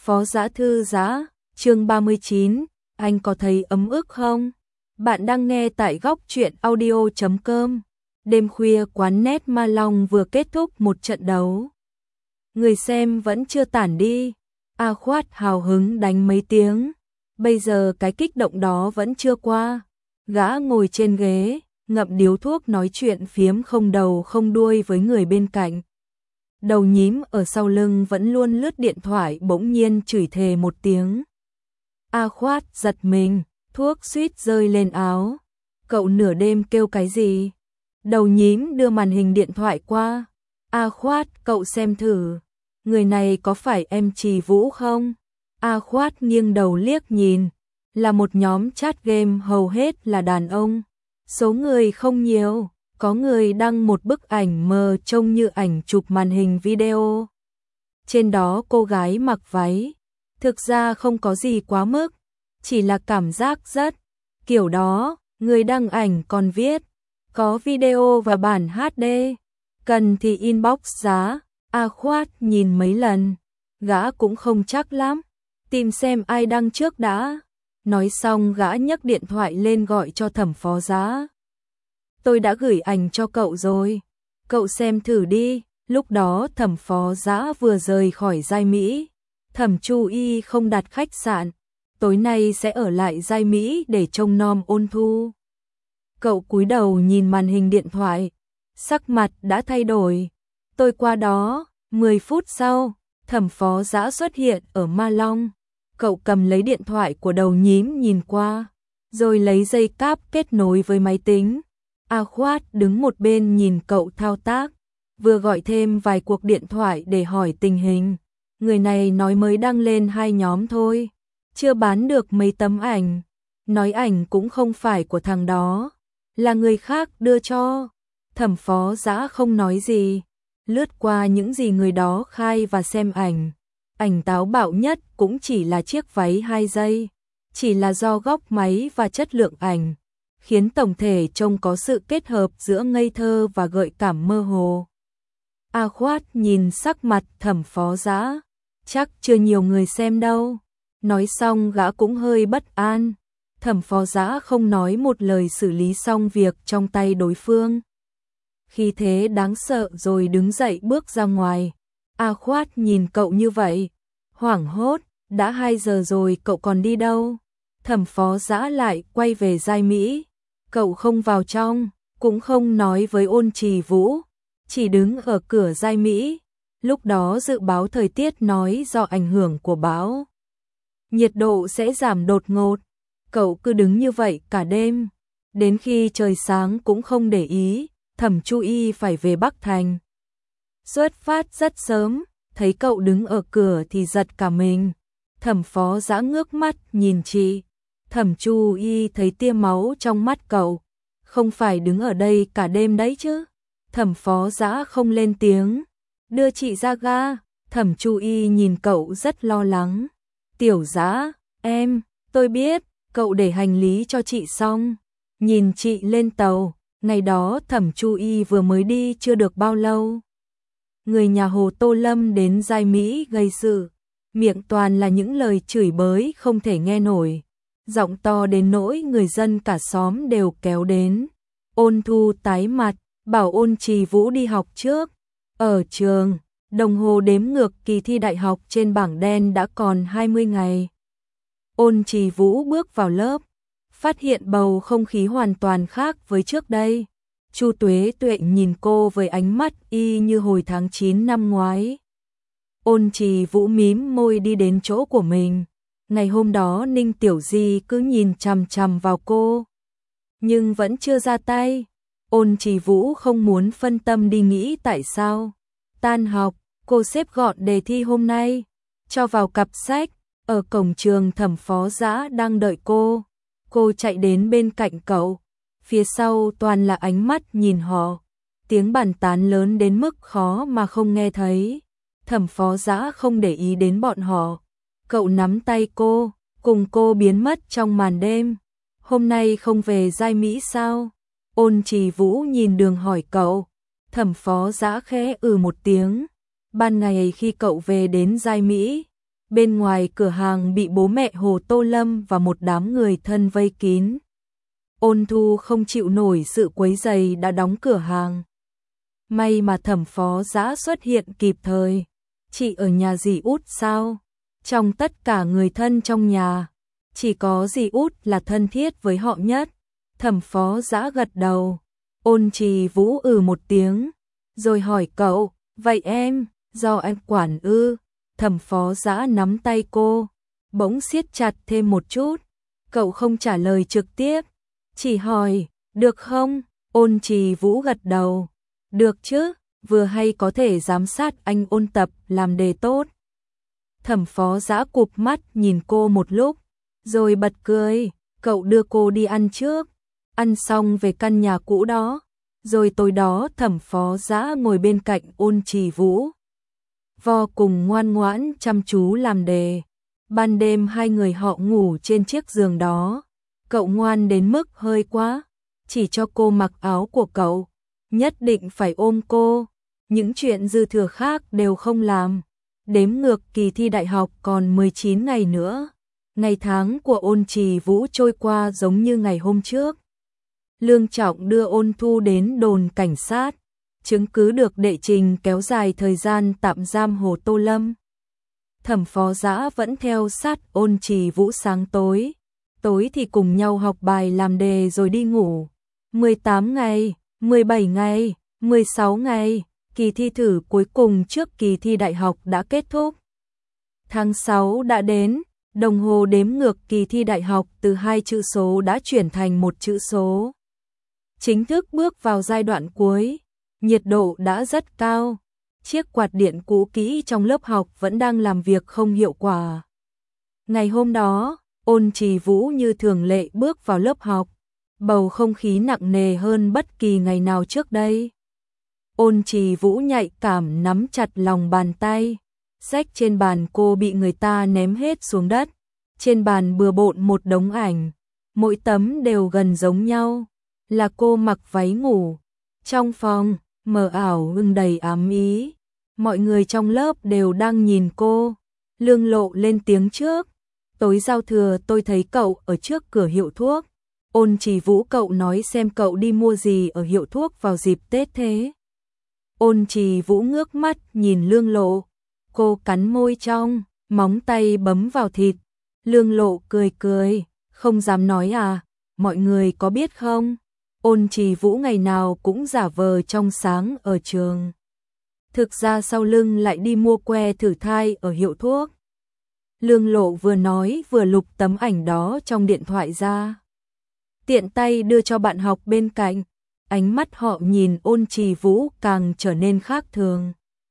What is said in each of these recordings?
Phó Dã thư giã, chương 39, anh có thấy ấm ức không? Bạn đang nghe tại góc truyện audio.com. Đêm khuya quán net Ma Long vừa kết thúc một trận đấu. Người xem vẫn chưa tản đi. A Khoát hào hứng đánh mấy tiếng. Bây giờ cái kích động đó vẫn chưa qua. Gã ngồi trên ghế, ngậm điếu thuốc nói chuyện phiếm không đầu không đuôi với người bên cạnh. Đầu nhím ở sau lưng vẫn luôn lướt điện thoại bỗng nhiên chửi thề một tiếng. A Khoát giật mình, thuốc suýt rơi lên áo. Cậu nửa đêm kêu cái gì? Đầu nhím đưa màn hình điện thoại qua. A Khoát, cậu xem thử. Người này có phải em Trì Vũ không? A Khoát nghiêng đầu liếc nhìn. Là một nhóm chat game hầu hết là đàn ông. Số người không nhiều. Có người đăng một bức ảnh mờ trông như ảnh chụp màn hình video. Trên đó cô gái mặc váy. Thực ra không có gì quá mức, chỉ là cảm giác rất kiểu đó. Người đăng ảnh còn viết có video và bản HD, cần thì inbox giá. A Khoát nhìn mấy lần, gã cũng không chắc lắm, tìm xem ai đăng trước đã. Nói xong gã nhấc điện thoại lên gọi cho Thẩm Phó Dã. Tôi đã gửi ảnh cho cậu rồi, cậu xem thử đi. Lúc đó Thẩm Phó Dã vừa rời khỏi Giai Mỹ. Thẩm Chu Y không đặt khách sạn, tối nay sẽ ở lại Giai Mỹ để trông nom Ôn Thu. Cậu cúi đầu nhìn màn hình điện thoại, sắc mặt đã thay đổi. Tôi qua đó. 10 phút sau, Thẩm Phó Dã xuất hiện ở Ma Long. Cậu cầm lấy điện thoại của đầu nhím nhìn qua, rồi lấy dây cáp kết nối với máy tính. A Khoát đứng một bên nhìn cậu thao tác, vừa gọi thêm vài cuộc điện thoại để hỏi tình hình. Người này nói mới đăng lên 2 nhóm thôi, chưa bán được mấy tấm ảnh. Nói ảnh cũng không phải của thằng đó, là người khác đưa cho. Thẩm Phó Dã không nói gì, lướt qua những gì người đó khai và xem ảnh. Ảnh táo bạo nhất cũng chỉ là chiếc váy 2 giây, chỉ là do góc máy và chất lượng ảnh, khiến tổng thể trông có sự kết hợp giữa ngây thơ và gợi cảm mơ hồ. A Khoát nhìn sắc mặt Thẩm Phó Dã, chắc chưa nhiều người xem đâu. Nói xong gã cũng hơi bất an. Thẩm Phó Dã không nói một lời xử lý xong việc trong tay đối phương. Khi thế đáng sợ rồi đứng dậy bước ra ngoài. A Khoát nhìn cậu như vậy, hoảng hốt, đã 2 giờ rồi cậu còn đi đâu? Thẩm Phó Dã lại quay về Giai Mỹ. Cậu không vào trong, cũng không nói với Ôn Trì Vũ, chỉ đứng ở cửa Giai Mỹ. Lúc đó dự báo thời tiết nói do ảnh hưởng của bão, nhiệt độ sẽ giảm đột ngột. Cậu cứ đứng như vậy cả đêm, đến khi trời sáng cũng không để ý. Thẩm Chu Y phải về Bắc Thành, xuất phát rất sớm, thấy cậu đứng ở cửa thì giật cả mình. Thẩm Phó Dã ngước mắt nhìn chị. Thẩm Chu Y thấy tia máu trong mắt cậu, không phải đứng ở đây cả đêm đấy chứ. Thẩm Phó Dã không lên tiếng, đưa chị ra ga. Thẩm Chu Y nhìn cậu rất lo lắng. Tiểu Dã, tôi biết, cậu để hành lý cho chị xong. Nhìn chị lên tàu. Ngày đó Thẩm Chu Y vừa mới đi chưa được bao lâu. Người nhà Hồ Tô Lâm đến Giai Mỹ gây sự, miệng toàn là những lời chửi bới không thể nghe nổi, giọng to đến nỗi người dân cả xóm đều kéo đến. Ôn Thu tái mặt, bảo Ôn Trì Vũ đi học trước. Ở trường, đồng hồ đếm ngược kỳ thi đại học trên bảng đen đã còn 20 ngày. Ôn Trì Vũ bước vào lớp, phát hiện bầu không khí hoàn toàn khác với trước đây. Chu Tuế Tuệ nhìn cô với ánh mắt y như hồi tháng 9 năm ngoái. Ôn Trì Vũ mím môi đi đến chỗ của mình. Ngày hôm đó Ninh Tiểu Di cứ nhìn chằm chằm vào cô, nhưng vẫn chưa ra tay. Ôn Trì Vũ không muốn phân tâm đi nghĩ tại sao. Tan học, cô xếp gọn đề thi hôm nay, cho vào cặp sách. Ở cổng trường Thẩm Phó Dã đang đợi cô. Cô chạy đến bên cạnh cậu, phía sau toàn là ánh mắt nhìn họ. Tiếng bàn tán lớn đến mức khó mà không nghe thấy. Thẩm Phó Dã không để ý đến bọn họ. Cậu nắm tay cô, cùng cô biến mất trong màn đêm. Hôm nay không về Giai Mỹ sao? Ôn Trì Vũ nhìn đường hỏi cậu. Thẩm Phó Dã khẽ một tiếng. Ban ngày khi cậu về đến Giai Mỹ, Bên ngoài cửa hàng bị bố mẹ Hồ Tô Lâm và một đám người thân vây kín. Ôn Thu không chịu nổi sự quấy rầy đã đóng cửa hàng. May mà Thẩm Phó Dã xuất hiện kịp thời. Chị ở nhà dì út sao? Trong tất cả người thân trong nhà, chỉ có dì út là thân thiết với họ nhất. Thẩm Phó Dã gật đầu. Ôn Trì Vũ một tiếng, rồi hỏi cậu, vậy em, do em quản ư? Thẩm Phó Dã nắm tay cô, bỗng siết chặt thêm một chút. Cậu không trả lời trực tiếp, chỉ hỏi, được không? Ôn Trì Vũ gật đầu, được chứ, vừa hay có thể giám sát anh ôn tập làm đề tốt. Thẩm Phó Dã cụp mắt nhìn cô một lúc, rồi bật cười, cậu đưa cô đi ăn trước, ăn xong về căn nhà cũ đó. Rồi tối đó Thẩm Phó Dã ngồi bên cạnh Ôn Trì Vũ, vô cùng ngoan ngoãn chăm chú làm đề. Ban đêm hai người họ ngủ trên chiếc giường đó. Cậu ngoan đến mức hơi quá, chỉ cho cô mặc áo của cậu, nhất định phải ôm cô, những chuyện dư thừa khác đều không làm. Đếm ngược kỳ thi đại học còn 19 ngày nữa. Ngày tháng của Ôn Trì Vũ trôi qua giống như ngày hôm trước. Lương Trọng đưa Ôn Thu đến đồn cảnh sát, chứng cứ được đệ trình kéo dài thời gian tạm giam Hồ Tô Lâm. Thẩm Phó Dã vẫn theo sát Ôn Trì Vũ sáng tối thì cùng nhau học bài làm đề rồi đi ngủ. 18 ngày, 17 ngày, 16 ngày, kỳ thi thử cuối cùng trước kỳ thi đại học đã kết thúc. Tháng 6 đã đến, đồng hồ đếm ngược kỳ thi đại học từ 2 chữ số đã chuyển thành 1 chữ số. Chính thức bước vào giai đoạn cuối, nhiệt độ đã rất cao. Chiếc quạt điện cũ kỹ trong lớp học vẫn đang làm việc không hiệu quả. Ngày hôm đó, Ôn Trì Vũ như thường lệ bước vào lớp học, bầu không khí nặng nề hơn bất kỳ ngày nào trước đây. Ôn Trì Vũ nhạy cảm nắm chặt lòng bàn tay, sách trên bàn cô bị người ta ném hết xuống đất. Trên bàn bừa bộn một đống ảnh, mỗi tấm đều gần giống nhau, là cô mặc váy ngủ. Trong phòng, mờ ảo hưng đầy ám ý, mọi người trong lớp đều đang nhìn cô. Lương Lộ lên tiếng trước, tối giao thừa tôi thấy cậu ở trước cửa hiệu thuốc. Ôn Trì Vũ, cậu nói xem cậu đi mua gì ở hiệu thuốc vào dịp Tết thế? Ôn Trì Vũ ngước mắt nhìn Lương Lộ, cô cắn môi trong, móng tay bấm vào thịt. Lương Lộ cười cười, không dám nói à, mọi người có biết không? Ôn Trì Vũ ngày nào cũng giả vờ trong sáng ở trường. Thực ra sau lưng lại đi mua que thử thai ở hiệu thuốc. Lương Lộ vừa nói vừa lục tấm ảnh đó trong điện thoại ra, tiện tay đưa cho bạn học bên cạnh. Ánh mắt họ nhìn Ôn Trì Vũ càng trở nên khác thường.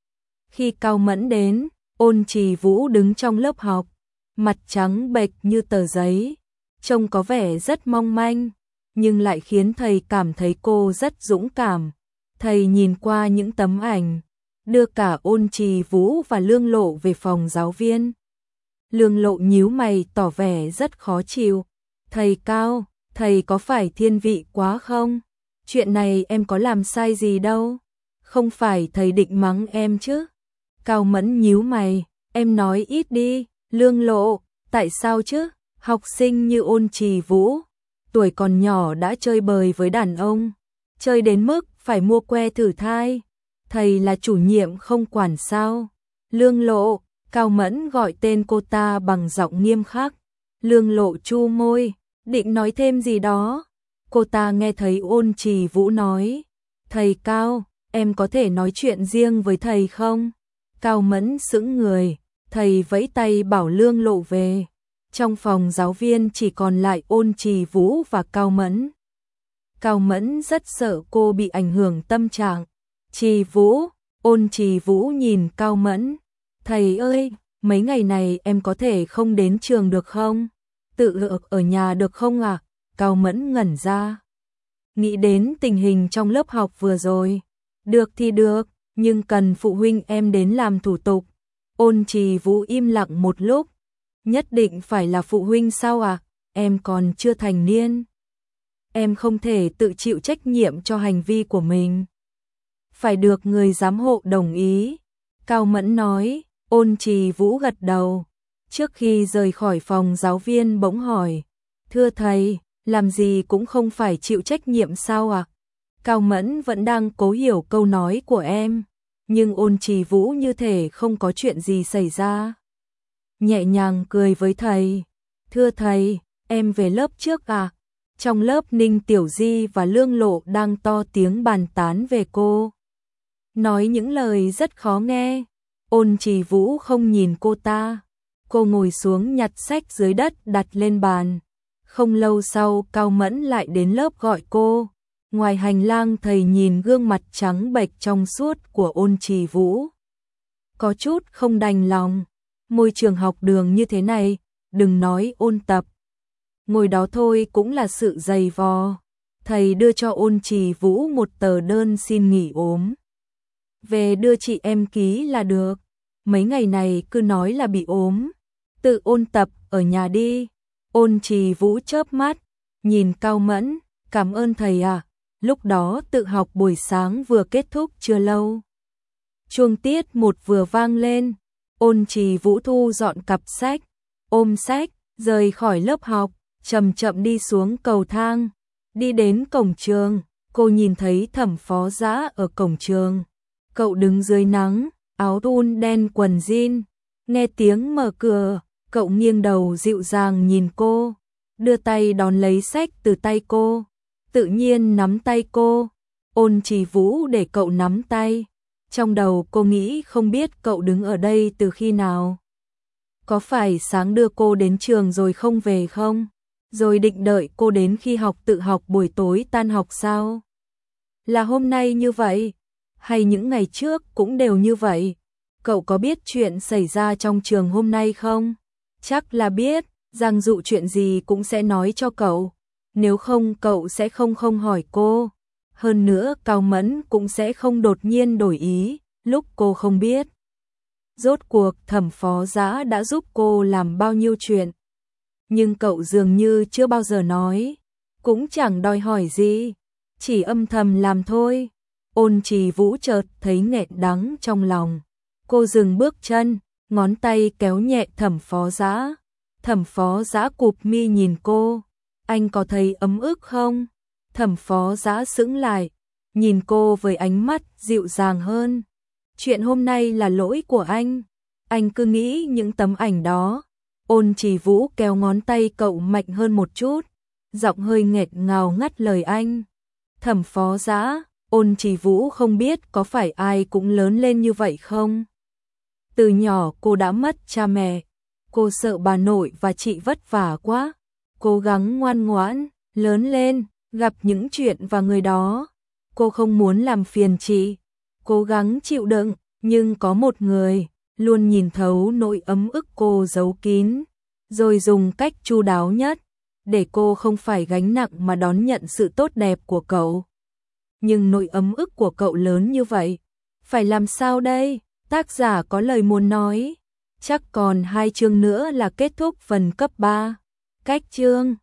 Khi Cao Mẫn đến, Ôn Trì Vũ đứng trong lớp học, mặt trắng bệch như tờ giấy, trông có vẻ rất mong manh, nhưng lại khiến thầy cảm thấy cô rất dũng cảm. Thầy nhìn qua những tấm ảnh, đưa cả Ôn Trì Vũ và Lương Lộ về phòng giáo viên. Lương Lộ nhíu mày tỏ vẻ rất khó chịu. Thầy Cao, thầy có phải thiên vị quá không? Chuyện này em có làm sai gì đâu. Không phải thầy định mắng em chứ? Cao Mẫn nhíu mày, em nói ít đi. Lương Lộ, tại sao chứ? Học sinh như Ôn Trì Vũ, tuổi còn nhỏ đã chơi bời với đàn ông, chơi đến mức phải mua que thử thai. Thầy là chủ nhiệm không quản sao? Lương Lộ, Cao Mẫn gọi tên cô ta bằng giọng nghiêm khắc. Lương Lộ chu môi, định nói thêm gì đó. Cô ta nghe thấy Ôn Trì Vũ nói, thầy Cao, em có thể nói chuyện riêng với thầy không? Cao Mẫn sững người, thầy vẫy tay bảo Lương Lộ về. Trong phòng giáo viên chỉ còn lại Ôn Trì Vũ và Cao Mẫn. Cao Mẫn rất sợ cô bị ảnh hưởng tâm trạng. Trì Vũ, Ôn Trì Vũ nhìn Cao Mẫn, thầy ơi, mấy ngày này em có thể không đến trường được không? Tự ở nhà được không ạ? Cao Mẫn ngẩn ra, nghĩ đến tình hình trong lớp học vừa rồi. Được thì được, nhưng cần phụ huynh em đến làm thủ tục. Ôn Trì Vũ im lặng một lúc. Nhất định phải là phụ huynh sao à? Em còn chưa thành niên. Em không thể tự chịu trách nhiệm cho hành vi của mình. Phải được người giám hộ đồng ý. Cao Mẫn nói. Ôn Trì Vũ gật đầu. Trước khi rời khỏi phòng, giáo viên bỗng hỏi, thưa thầy, làm gì cũng không phải chịu trách nhiệm sao ạ? Cao Mẫn vẫn đang cố hiểu câu nói của em, nhưng Ôn Trì Vũ như thể không có chuyện gì xảy ra. Nhẹ nhàng cười với thầy, thưa thầy, em về lớp trước à? Trong lớp Ninh Tiểu Di và Lương Lộ đang to tiếng bàn tán về cô, nói những lời rất khó nghe. Ôn Trì Vũ không nhìn cô ta, cô ngồi xuống nhặt sách dưới đất đặt lên bàn. Không lâu sau Cao Mẫn lại đến lớp gọi cô. Ngoài hành lang thầy nhìn gương mặt trắng bệch trong suốt của Ôn Trì Vũ, có chút không đành lòng. Môi trường học đường như thế này, đừng nói ôn tập, ngồi đó thôi cũng là sự dày vò. Thầy đưa cho Ôn Trì Vũ một tờ đơn xin nghỉ ốm. Về đưa chị em ký là được. Mấy ngày này cứ nói là bị ốm, tự ôn tập ở nhà đi. Ôn Trì Vũ chớp mắt, nhìn Cao Mẫn, cảm ơn thầy à. Lúc đó tự học buổi sáng vừa kết thúc chưa lâu. Chuông tiết 1 vừa vang lên. Ôn Trì Vũ thu dọn cặp sách, ôm sách, rời khỏi lớp học, chậm chậm đi xuống cầu thang. Đi đến cổng trường, cô nhìn thấy Thẩm Phó Dã ở cổng trường. Cậu đứng dưới nắng, áo thun đen quần jean. Nghe tiếng mở cửa, cậu nghiêng đầu dịu dàng nhìn cô, đưa tay đón lấy sách từ tay cô, tự nhiên nắm tay cô. Ôn Trì Vũ để cậu nắm tay. Trong đầu cô nghĩ không biết cậu đứng ở đây từ khi nào. Có phải sáng đưa cô đến trường rồi không về không? Rồi định đợi cô đến khi học tự học buổi tối tan học sao? Là hôm nay như vậy? Hay những ngày trước cũng đều như vậy? Cậu có biết chuyện xảy ra trong trường hôm nay không? Chắc là biết, Giang Dụ chuyện gì cũng sẽ nói cho cậu. Nếu không cậu sẽ không hỏi cô. Hơn nữa Cao Mẫn cũng sẽ không đột nhiên đổi ý, lúc cô không biết. Rốt cuộc Thẩm Phó Dã đã giúp cô làm bao nhiêu chuyện. Nhưng cậu dường như chưa bao giờ nói, cũng chẳng đòi hỏi gì, chỉ âm thầm làm thôi. Ôn Trì Vũ chợt thấy nghẹn đắng trong lòng. Cô dừng bước chân, ngón tay kéo nhẹ Thẩm Phó Dã. Thẩm Phó Dã cụp mi nhìn cô. Anh có thấy ấm ức không? Thẩm Phó Dã sững lại, nhìn cô với ánh mắt dịu dàng hơn. Chuyện hôm nay là lỗi của anh cứ nghĩ những tấm ảnh đó. Ôn Trì Vũ kéo ngón tay cậu mạnh hơn một chút, giọng hơi nghẹt ngào ngắt lời anh. Thẩm Phó Dã, Ôn Trì Vũ không biết có phải ai cũng lớn lên như vậy không? Từ nhỏ cô đã mất cha mẹ, cô sợ bà nội và chị vất vả quá, cố gắng ngoan ngoãn, lớn lên, gặp những chuyện và người đó. Cô không muốn làm phiền chị, cố gắng chịu đựng, nhưng có một người luôn nhìn thấu nỗi ấm ức cô giấu kín, rồi dùng cách chu đáo nhất để cô không phải gánh nặng mà đón nhận sự tốt đẹp của cậu. Nhưng nỗi ấm ức của cậu lớn như vậy, phải làm sao đây? Tác giả có lời muốn nói. Chắc còn 2 chương nữa là kết thúc phần cấp 3. Cách chương